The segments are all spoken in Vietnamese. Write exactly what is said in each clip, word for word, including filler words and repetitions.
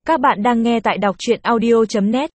Các bạn đang nghe tại đọc truyện audio chấm net.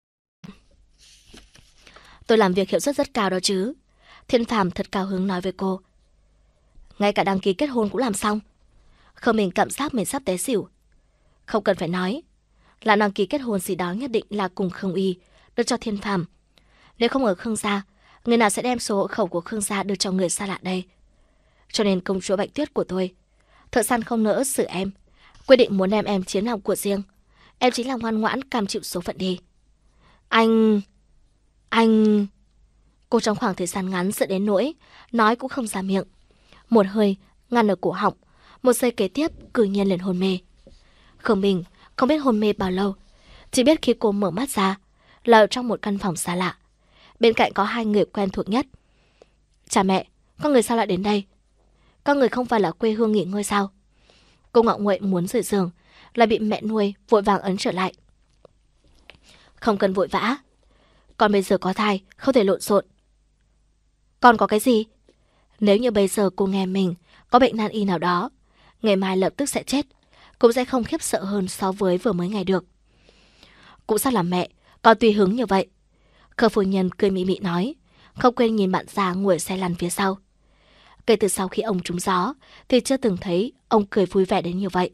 Tôi làm việc hiệu suất rất cao đó chứ. Thiên Phàm thật cao hứng nói với cô. Ngay cả đăng ký kết hôn cũng làm xong. Khương Minh cảm giác mình sắp té xỉu. Không cần phải nói, làm đăng ký kết hôn gì đó nhất định là cùng Khương Uy đưa cho Thiên Phàm. Nếu không ở Khương gia, người nào sẽ đem số hộ khẩu của Khương gia đưa cho người xa lạ đây? Cho nên công chúa Bạch Tuyết của tôi, thợ săn không nỡ xử em, quyết định muốn đem em chiếm lòng của riêng. Em chính là ngoan ngoãn cam chịu số phận đi. Anh... Anh... Cô trong khoảng thời gian ngắn sợ đến nỗi nói cũng không ra miệng. Một hơi ngăn ở cổ họng, một giây kế tiếp cử nhiên liền hôn mê. Khương Minh không biết hôn mê bao lâu, chỉ biết khi cô mở mắt ra là ở trong một căn phòng xa lạ. Bên cạnh có hai người quen thuộc nhất. Cha mẹ, có người sao lại đến đây? Các người không phải là quê hương nghỉ ngơi sao? Cô ngọ nguậy muốn rời giường, lại bị mẹ nuôi vội vàng ấn trở lại. Không cần vội vã, con bây giờ có thai, không thể lộn xộn. Con có cái gì? Nếu như bây giờ cô nghe mình có bệnh nan y nào đó, ngày mai lập tức sẽ chết, cũng sẽ không khiếp sợ hơn so với vừa mới ngày được. Cũng sao làm mẹ, con tùy hứng như vậy. Khơ phu nhân cười mị mị nói, không quên nhìn bạn già ngồi xe lăn phía sau. Kể từ sau khi ông trúng gió thì chưa từng thấy ông cười vui vẻ đến như vậy.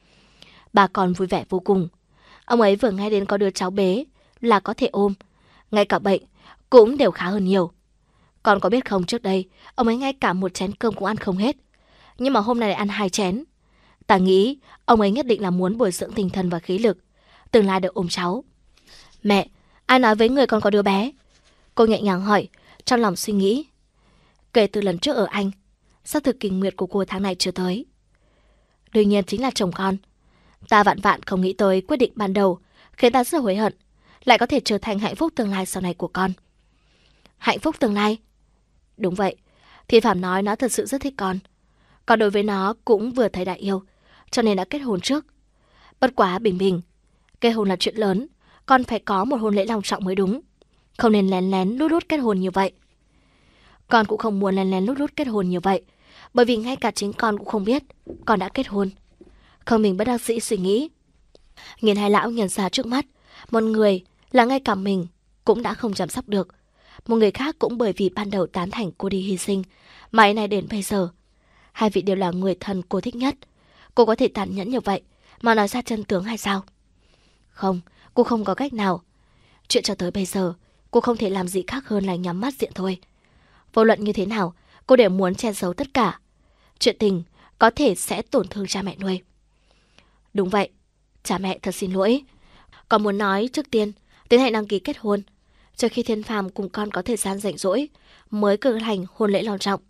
Bà con vui vẻ vô cùng. Ông ấy vừa nghe đến có đứa cháu bé là có thể ôm, ngay cả bệnh cũng đều khá hơn nhiều. Con có biết không, trước đây ông ấy ngay cả một chén cơm cũng ăn không hết, nhưng mà hôm nay lại ăn hai chén. Ta nghĩ ông ấy nhất định là muốn bồi dưỡng tinh thần và khí lực, tương lai được ôm cháu. Mẹ, ai nói với người con có đứa bé? Cô nhẹ nhàng hỏi, trong lòng suy nghĩ. Kể từ lần trước ở Anh, xác thực kinh nguyệt của cô tháng này chưa tới. Đương nhiên chính là chồng con. Ta vạn vạn không nghĩ tới quyết định ban đầu khiến ta rất hối hận, lại có thể trở thành hạnh phúc tương lai sau này của con. Hạnh phúc tương lai? Đúng vậy, Thiên Phàm nói nó thật sự rất thích con. Còn đối với nó cũng vừa thấy đã yêu, cho nên đã kết hôn trước. Bất quá Bình Bình, kết hôn là chuyện lớn, con phải có một hôn lễ long trọng mới đúng. Không nên lén lén lút lút kết hôn như vậy. Con cũng không muốn lén lén lút lút kết hôn như vậy, bởi vì ngay cả chính con cũng không biết con đã kết hôn. Không, mình bất đắc dĩ suy nghĩ. Nhìn hai lão nhận ra trước mắt, một người là ngay cả mình cũng đã không chăm sóc được, một người khác cũng bởi vì ban đầu tán thành cô đi hy sinh mà ấy này đến bây giờ. Hai vị đều là người thân cô thích nhất. Cô có thể tàn nhẫn như vậy mà nói ra chân tướng hay sao? Không, cô không có cách nào. Chuyện cho tới bây giờ cô không thể làm gì khác hơn là nhắm mắt diện thôi. Vô luận như thế nào, cô đều muốn che giấu tất cả. Chuyện tình có thể sẽ tổn thương cha mẹ nuôi. Đúng vậy, cha mẹ thật xin lỗi. Con muốn nói trước tiên tiến hành đăng ký kết hôn, cho khi Thiên Phàm cùng con có thời gian rảnh rỗi mới cử hành hôn lễ long trọng.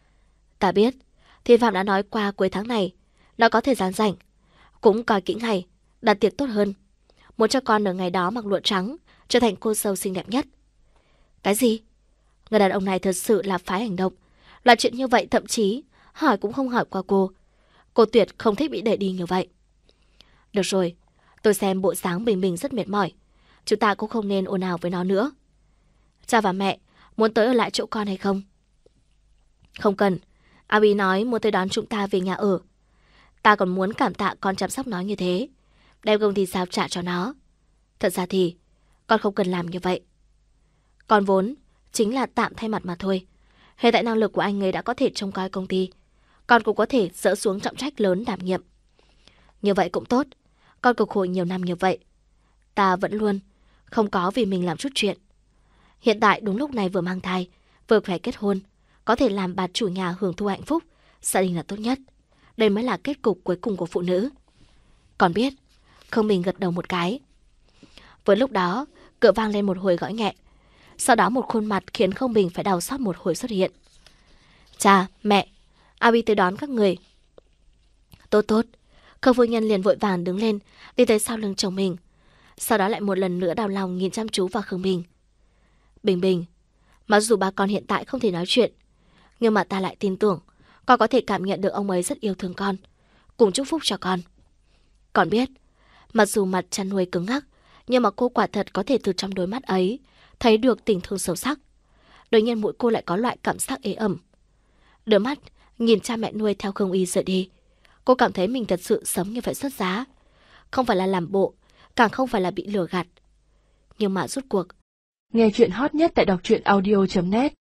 Ta biết, Thiên Phàm đã nói qua cuối tháng này nó có thời gian rảnh, cũng coi kỹ ngày đặt tiệc tốt hơn, muốn cho con ở ngày đó mặc lụa trắng, trở thành cô dâu xinh đẹp nhất. Cái gì? Người đàn ông này thật sự là phái hành động. Là chuyện như vậy thậm chí hỏi cũng không hỏi qua cô. Cô tuyệt không thích bị đẩy đi như vậy. Được rồi, tôi xem bộ dáng Bình Bình rất mệt mỏi, chúng ta cũng không nên ồn ào với nó nữa. Cha và mẹ muốn tới ở lại chỗ con hay không? Không cần, Abi nói muốn tới đón chúng ta về nhà ở. Ta còn muốn cảm tạ con chăm sóc nó như thế, đem công ty sao trả cho nó. Thật ra thì con không cần làm như vậy. Con vốn chính là tạm thay mặt mà thôi. Hiện tại năng lực của anh ấy đã có thể trông coi công ty, con cũng có thể dỡ xuống trọng trách lớn đảm nhiệm. Như vậy cũng tốt. Con cực khổ nhiều năm như vậy, ta vẫn luôn không có vì mình làm chút chuyện. Hiện tại đúng lúc này vừa mang thai, vừa phải kết hôn, có thể làm bà chủ nhà hưởng thụ hạnh phúc, gia đình là tốt nhất. Đây mới là kết cục cuối cùng của phụ nữ. Con biết. Không, mình gật đầu một cái. Vừa lúc đó, cửa vang lên một hồi gõ nhẹ. Sau đó một khuôn mặt khiến Không Bình phải đau xót một hồi xuất hiện. Cha, mẹ, Abi tới đón các người. Tốt tốt. Khâu phu nhân liền vội vàng đứng lên, đi tới sau lưng chồng mình. Sau đó lại một lần nữa đau lòng nhìn chăm chú vào Khương Bình. Bình Bình, mặc dù ba con hiện tại không thể nói chuyện, nhưng mà ta lại tin tưởng con có thể cảm nhận được ông ấy rất yêu thương con, cùng chúc phúc cho con. Con biết, mặc dù mặt chăn nuôi cứng ngắc, nhưng mà cô quả thật có thể từ trong đôi mắt ấy thấy được tình thương sâu sắc. Đột nhiên mũi cô lại có loại cảm giác ế ẩm. Đôi mắt nhìn cha mẹ nuôi theo Khương Uy rời đi, cô cảm thấy mình thật sự sống như vậy xuất giá. Không phải là làm bộ, càng không phải là bị lừa gạt. Nhưng mà rốt cuộc, nghe chuyện hot nhất tại đọc truyện audio chấm net